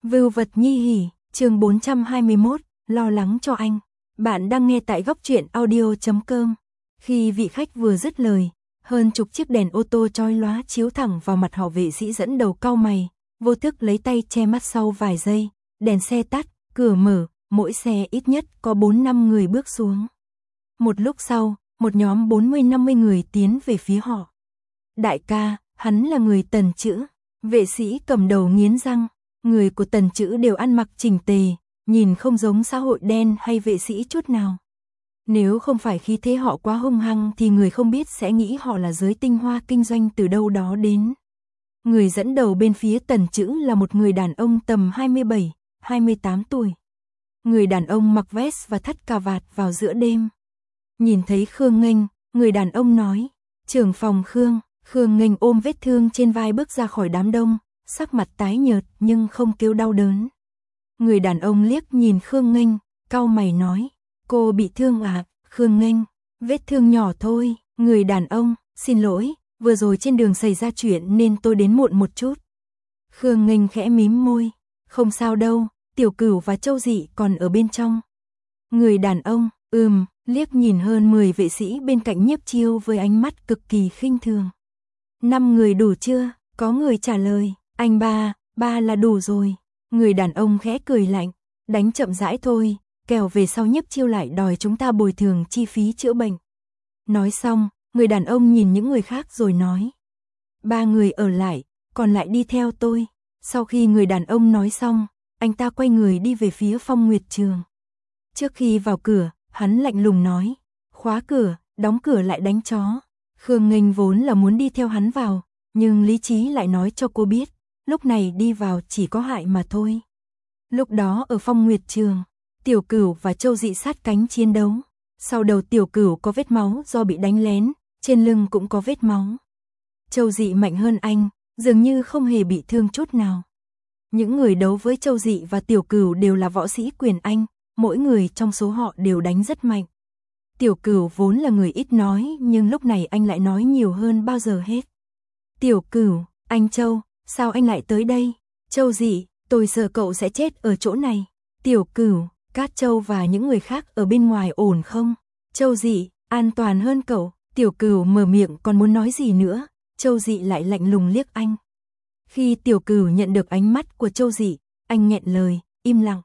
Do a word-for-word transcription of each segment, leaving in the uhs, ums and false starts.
Vưu vật nhi hỉ, chương bốn trăm hai mươi mốt, lo lắng cho anh. Bạn đang nghe tại góc truyện audio chấm com. Khi vị khách vừa dứt lời, hơn chục chiếc đèn ô tô chói lóa chiếu thẳng vào mặt họ, vệ sĩ dẫn đầu cau mày, vô thức lấy tay che mắt. Sau vài giây, đèn xe tắt, cửa mở, mỗi xe ít nhất có bốn năm người bước xuống. Một lúc sau, một nhóm bốn mươi năm mươi người tiến về phía họ. Đại ca, hắn là người Tần Chữ. Vệ sĩ cầm đầu nghiến răng. Người của Tần Chữ đều ăn mặc chỉnh tề, nhìn không giống xã hội đen hay vệ sĩ chút nào. Nếu không phải khí thế họ quá hung hăng thì người không biết sẽ nghĩ họ là giới tinh hoa kinh doanh từ đâu đó đến. Người dẫn đầu bên phía Tần Chữ là một người đàn ông tầm hai mươi bảy, hai mươi tám tuổi. Người đàn ông mặc vest và thắt cà vạt vào giữa đêm. Nhìn thấy Khương Nghênh, người đàn ông nói, trưởng phòng Khương. Khương Nghênh ôm vết thương trên vai bước ra khỏi đám đông, sắc mặt tái nhợt nhưng không kêu đau đớn. Người đàn ông liếc nhìn Khương Nghênh, cau mày nói, cô bị thương à? Khương Nghênh, vết thương nhỏ thôi. Người đàn ông, xin lỗi, vừa rồi trên đường xảy ra chuyện nên tôi đến muộn một chút. Khương Nghênh khẽ mím môi, không sao đâu, Tiểu Cửu và Châu Dị còn ở bên trong. Người đàn ông, ừm, liếc nhìn hơn mười vệ sĩ bên cạnh Nhiếp Chiêu với ánh mắt cực kỳ khinh thường. Năm người đủ chưa? Có người trả lời, anh ba, ba là đủ rồi. Người đàn ông khẽ cười lạnh, đánh chậm rãi thôi, kẻo về sau Nhiếp Chiêu lại đòi chúng ta bồi thường chi phí chữa bệnh. Nói xong, người đàn ông nhìn những người khác rồi nói, ba người ở lại, còn lại đi theo tôi. Sau khi người đàn ông nói xong, anh ta quay người đi về phía Phong Nguyệt Trường. Trước khi vào cửa, hắn lạnh lùng nói, khóa cửa, đóng cửa lại đánh chó. Khương Nghênh vốn là muốn đi theo hắn vào, nhưng lý trí lại nói cho cô biết, lúc này đi vào chỉ có hại mà thôi. Lúc đó ở Phong Nguyệt Trường, Tiểu Cửu và Châu Dị sát cánh chiến đấu. Sau đầu Tiểu Cửu có vết máu do bị đánh lén, trên lưng cũng có vết máu. Châu Dị mạnh hơn anh, dường như không hề bị thương chút nào. Những người đấu với Châu Dị và Tiểu Cửu đều là võ sĩ quyền Anh, mỗi người trong số họ đều đánh rất mạnh. Tiểu Cửu vốn là người ít nói, nhưng lúc này anh lại nói nhiều hơn bao giờ hết. Tiểu Cửu, anh Châu, sao anh lại tới đây? Châu Dị, tôi sợ cậu sẽ chết ở chỗ này. Tiểu Cửu, Cát Châu và những người khác ở bên ngoài ổn không? Châu Dị, an toàn hơn cậu. Tiểu Cửu mở miệng còn muốn nói gì nữa, Châu Dị lại lạnh lùng liếc anh. Khi Tiểu Cửu nhận được ánh mắt của Châu Dị, anh nghẹn lời, im lặng.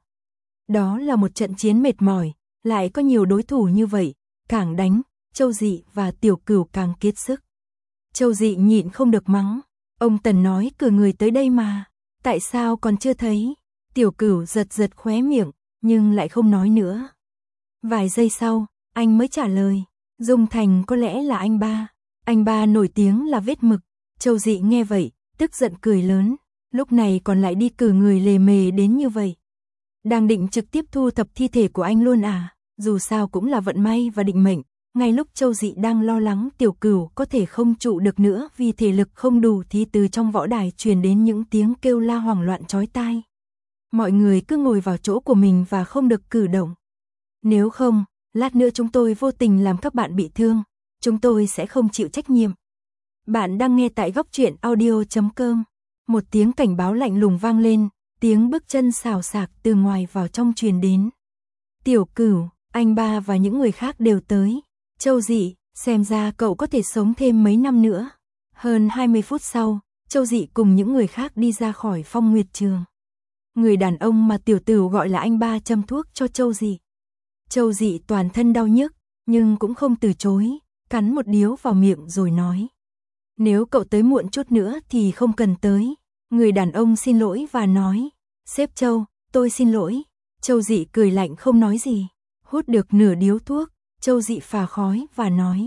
Đó là một trận chiến mệt mỏi, lại có nhiều đối thủ như vậy, càng đánh, Châu Dị và Tiểu Cửu càng kiệt sức. Châu Dị nhịn không được mắng, ông Tần nói cử người tới đây mà, tại sao còn chưa thấy? Tiểu Cửu giật giật khóe miệng, nhưng lại không nói nữa. Vài giây sau, anh mới trả lời, Dung Thành có lẽ là anh ba. Anh ba nổi tiếng là vết mực. Châu Dị nghe vậy, tức giận cười lớn, lúc này còn lại đi cử người lề mề đến như vậy. Đang định trực tiếp thu thập thi thể của anh luôn à? Dù sao cũng là vận may và định mệnh. Ngay lúc Châu Dị đang lo lắng Tiểu Cửu có thể không trụ được nữa vì thể lực không đủ thì từ trong võ đài truyền đến những tiếng kêu la hoảng loạn chói tai. Mọi người cứ ngồi vào chỗ của mình và không được cử động. Nếu không, lát nữa chúng tôi vô tình làm các bạn bị thương, chúng tôi sẽ không chịu trách nhiệm. Bạn đang nghe tại góc truyện audio chấm com. Một tiếng cảnh báo lạnh lùng vang lên, tiếng bước chân xào xạc từ ngoài vào trong truyền đến. Tiểu Cửu, anh ba và những người khác đều tới. Châu Dị, xem ra cậu có thể sống thêm mấy năm nữa. Hơn hai mươi phút sau, Châu Dị cùng những người khác đi ra khỏi Phong Nguyệt Trường. Người đàn ông mà Tiểu Tửu gọi là anh ba châm thuốc cho Châu Dị. Châu Dị toàn thân đau nhức, nhưng cũng không từ chối, cắn một điếu vào miệng rồi nói. Nếu cậu tới muộn chút nữa thì không cần tới. Người đàn ông xin lỗi và nói, sếp Châu, tôi xin lỗi. Châu Dị cười lạnh không nói gì, hút được nửa điếu thuốc, Châu Dị phà khói và nói,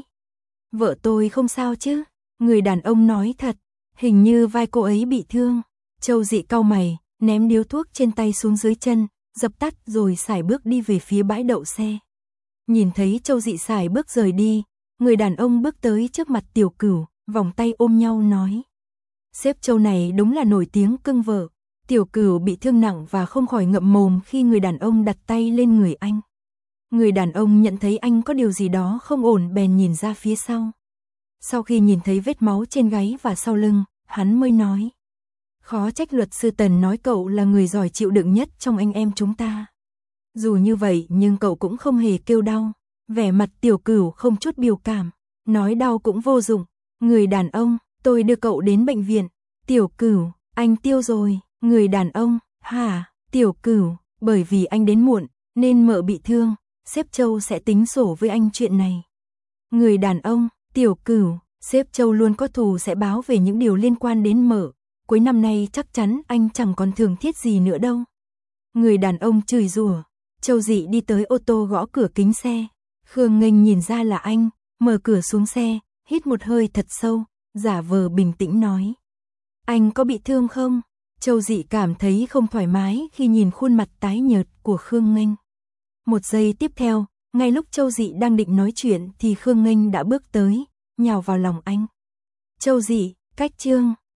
vợ tôi không sao chứ? Người đàn ông nói thật, hình như vai cô ấy bị thương. Châu Dị cau mày, ném điếu thuốc trên tay xuống dưới chân, dập tắt rồi sải bước đi về phía bãi đậu xe. Nhìn thấy Châu Dị sải bước rời đi, người đàn ông bước tới trước mặt Tiểu Cửu, vòng tay ôm nhau nói, sếp Châu này đúng là nổi tiếng cưng vợ. Tiểu Cửu bị thương nặng và không khỏi ngậm mồm khi người đàn ông đặt tay lên người anh. Người đàn ông nhận thấy anh có điều gì đó không ổn bèn nhìn ra phía sau. Sau khi nhìn thấy vết máu trên gáy và sau lưng, hắn mới nói, Khó trách luật sư Tần nói cậu là người giỏi chịu đựng nhất trong anh em chúng ta. Dù như vậy nhưng cậu cũng không hề kêu đau. Vẻ mặt Tiểu Cửu không chút biểu cảm. Nói đau cũng vô dụng. Người đàn ông, tôi đưa cậu đến bệnh viện. Tiểu Cửu, anh Tiêu rồi. Người đàn ông, hả? Tiểu Cửu, bởi vì anh đến muộn, nên mợ bị thương. Sếp Châu sẽ tính sổ với anh chuyện này. Người đàn ông, Tiểu Cửu, sếp Châu luôn có thù sẽ báo về những điều liên quan đến mợ. Cuối năm nay chắc chắn anh chẳng còn thường thiết gì nữa đâu. Người đàn ông chửi rủa. Châu Dị đi tới ô tô gõ cửa kính xe. Khương Nghênh nhìn ra là anh, mở cửa xuống xe, hít một hơi thật sâu, giả vờ bình tĩnh nói. Anh có bị thương không? Châu Dị cảm thấy không thoải mái khi nhìn khuôn mặt tái nhợt của Khương Nghênh. Một giây tiếp theo, ngay lúc Châu Dị đang định nói chuyện thì Khương Nghênh đã bước tới, nhào vào lòng anh. Châu Dị, cách chương.